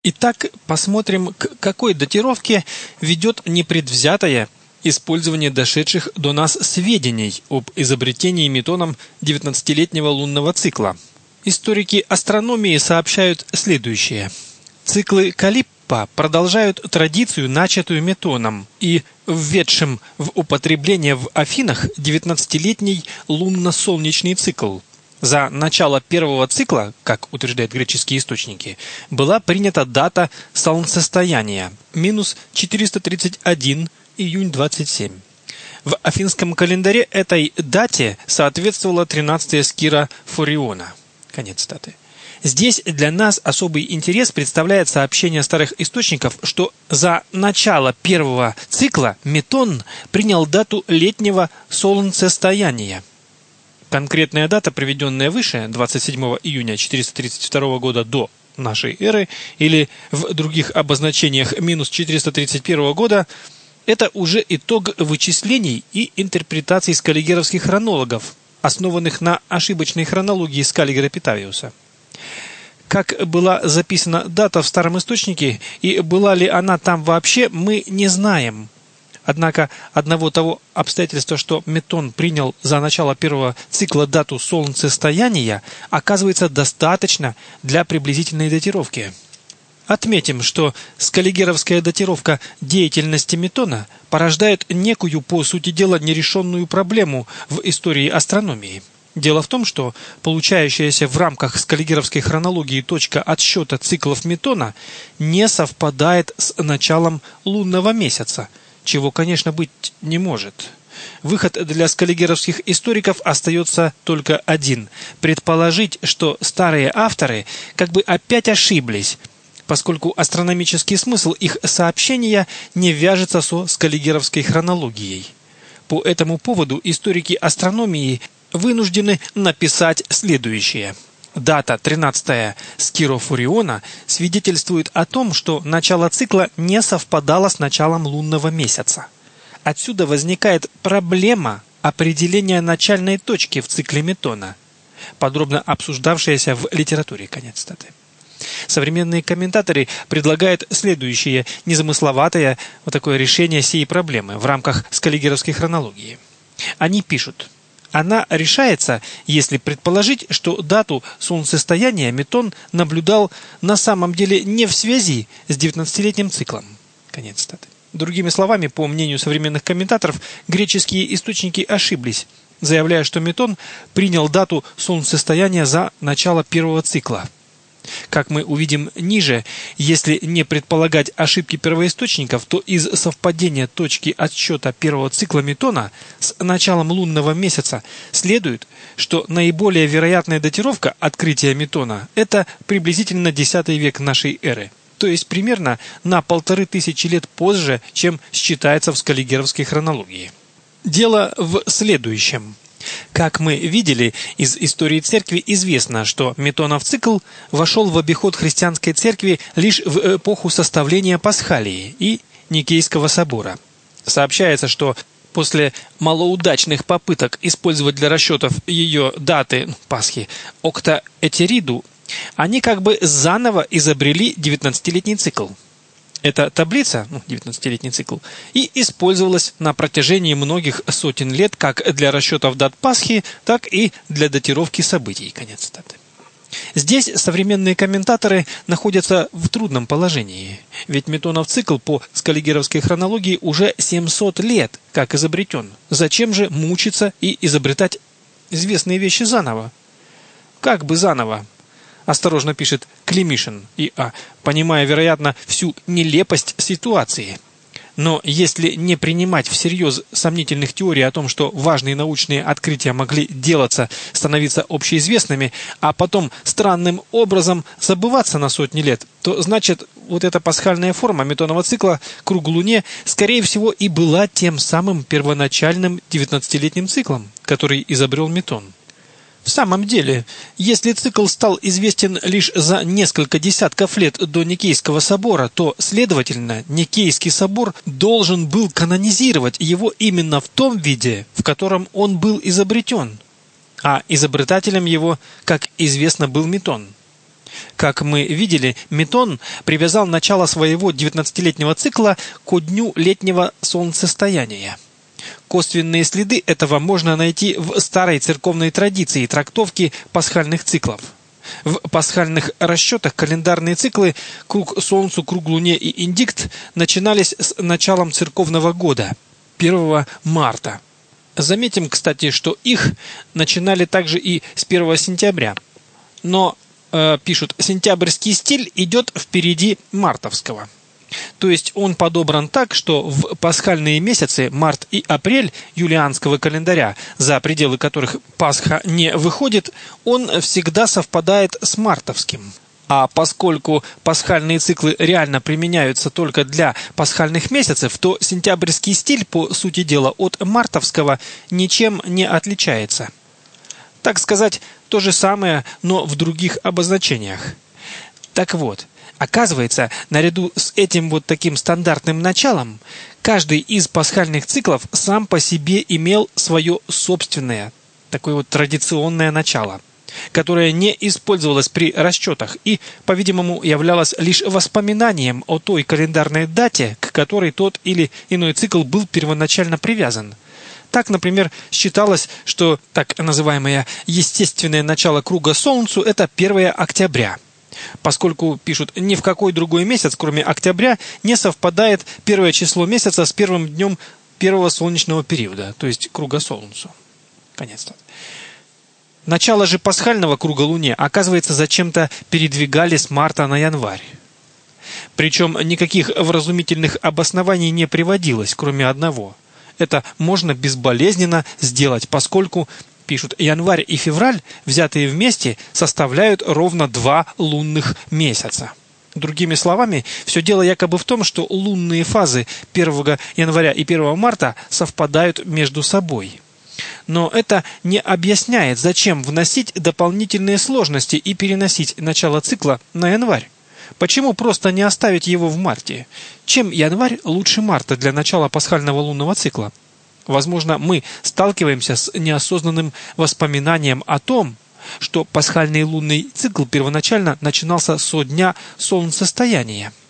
Итак, посмотрим, к какой датировке ведет непредвзятое использование дошедших до нас сведений об изобретении Метоном 19-летнего лунного цикла. Историки астрономии сообщают следующее. Циклы Калиппо продолжают традицию, начатую Метоном и введшим в употребление в Афинах 19-летний лунно-солнечный цикл. За начало первого цикла, как утверждают греческие источники, была принята дата солнцестояния минус 431 июнь 27. В афинском календаре этой дате соответствовала 13-я скира Фуриона. Конец цитаты. Здесь для нас особый интерес представляет сообщение старых источников, что за начало первого цикла Метон принял дату летнего солнцестояния. Конкретная дата, приведенная выше, 27 июня 432 года до нашей эры, или в других обозначениях минус 431 года, это уже итог вычислений и интерпретаций скаллигеровских хронологов, основанных на ошибочной хронологии Скаллигера Питавиуса. Как была записана дата в старом источнике и была ли она там вообще, мы не знаем. Однако одного того обстоятельства, что Метон принял за начало первого цикла дату солнцестояния, оказывается достаточно для приблизительной датировки. Отметим, что скаллигеровская датировка деятельности Метона порождает некую, по сути дела, нерешенную проблему в истории астрономии. Дело в том, что получающаяся в рамках скаллигеровской хронологии точка отсчета циклов Метона не совпадает с началом лунного месяца, чего, конечно, быть не может. Выход для скаллигеровских историков остается только один – предположить, что старые авторы как бы опять ошиблись, поскольку астрономический смысл их сообщения не вяжется со скаллигеровской хронологией. По этому поводу историки астрономии вынуждены написать следующее. Дата 13-я скира Фуриона свидетельствует о том, что начало цикла не совпадало с началом лунного месяца. Отсюда возникает проблема определения начальной точки в цикле Метона, подробно обсуждавшаяся в литературе. Конец цитаты. Современные комментаторы предлагают следующее незамысловатое такое решение сей проблемы в рамках скаллигеровской хронологии. Они пишут: она решается, если предположить, что дату солнцестояния Метон наблюдал на самом деле не в связи с 19-летним циклом. Конец цитаты. Другими словами, по мнению современных комментаторов, греческие источники ошиблись, заявляя, что Метон принял дату солнцестояния за начало первого цикла. Как мы увидим ниже, если не предполагать ошибки первоисточников, то из совпадения точки отсчета первого цикла Метона с началом лунного месяца следует, что наиболее вероятная датировка открытия Метона – это приблизительно X век нашей эры, то есть примерно на 1500 лет позже, чем считается в скаллигеровской хронологии. Дело в следующем. Как мы видели, из истории церкви известно, что Метонов цикл вошел в обиход христианской церкви лишь в эпоху составления Пасхалии и Никейского собора. Сообщается, что после малоудачных попыток использовать для расчетов ее даты Пасхи октаэтериду, они как бы заново изобрели 19-летний цикл. Эта таблица, 19-летний цикл, и использовалась на протяжении многих сотен лет как для расчетов дат Пасхи, так и для датировки событий. Конец цитаты. Здесь современные комментаторы находятся в трудном положении, ведь Метонов цикл по скаллигеровской хронологии уже 700 лет как изобретен. Зачем же мучиться и изобретать известные вещи заново? Как бы заново? Осторожно пишет Климишин И.А., понимая, вероятно, всю нелепость ситуации. Но если не принимать всерьез сомнительных теорий о том, что важные научные открытия могли делаться, становиться общеизвестными, а потом странным образом забываться на сотни лет, то значит, вот эта пасхальная форма Метонова цикла круг Луне, скорее всего, и была тем самым первоначальным 19-летним циклом, который изобрел Метон. В самом деле, если цикл стал известен лишь за несколько десятков лет до Никейского собора, то, следовательно, Никейский собор должен был канонизировать его именно в том виде, в котором он был изобретен. А изобретателем его, как известно, был Метон. Как мы видели, Метон привязал начало своего 19-летнего цикла ко дню летнего солнцестояния. Косвенные следы этого можно найти в старой церковной традиции трактовки пасхальных циклов. В пасхальных расчетах календарные циклы круг Солнцу, круг Луне и индикт начинались с началом церковного года, 1 марта. Заметим, кстати, что их начинали также и с 1 сентября. Но, пишут, сентябрьский стиль идет впереди мартовского. То есть он подобран так, что в пасхальные месяцы, март и апрель юлианского календаря, за пределы которых Пасха не выходит, он всегда совпадает с мартовским. А поскольку пасхальные циклы реально применяются только для пасхальных месяцев, то сентябрьский стиль, по сути дела, от мартовского ничем не отличается. Так сказать, то же самое, но в других обозначениях. Так вот, оказывается, наряду с этим вот таким стандартным началом, каждый из пасхальных циклов сам по себе имел свое собственное, такое вот традиционное начало, которое не использовалось при расчетах и, по-видимому, являлось лишь воспоминанием о той календарной дате, к которой тот или иной цикл был первоначально привязан. Так, например, считалось, что так называемое естественное начало круга Солнцу – это 1 октября. Поскольку, пишут, ни в какой другой месяц, кроме октября, не совпадает первое число месяца с первым днем первого солнечного периода, то есть круга Солнцу. Конец. Начало же пасхального круга Луне, оказывается, зачем-то передвигали с марта на январь. Причем никаких вразумительных обоснований не приводилось, кроме одного. Это можно безболезненно сделать, поскольку, пишут, январь и февраль, взятые вместе, составляют ровно 2 лунных месяца. Другими словами, все дело якобы в том, что лунные фазы 1 января и 1 марта совпадают между собой. Но это не объясняет, зачем вносить дополнительные сложности и переносить начало цикла на январь. Почему просто не оставить его в марте? Чем январь лучше марта для начала пасхального лунного цикла? Возможно, мы сталкиваемся с неосознанным воспоминанием о том, что пасхальный лунный цикл первоначально начинался со дня солнцестояния.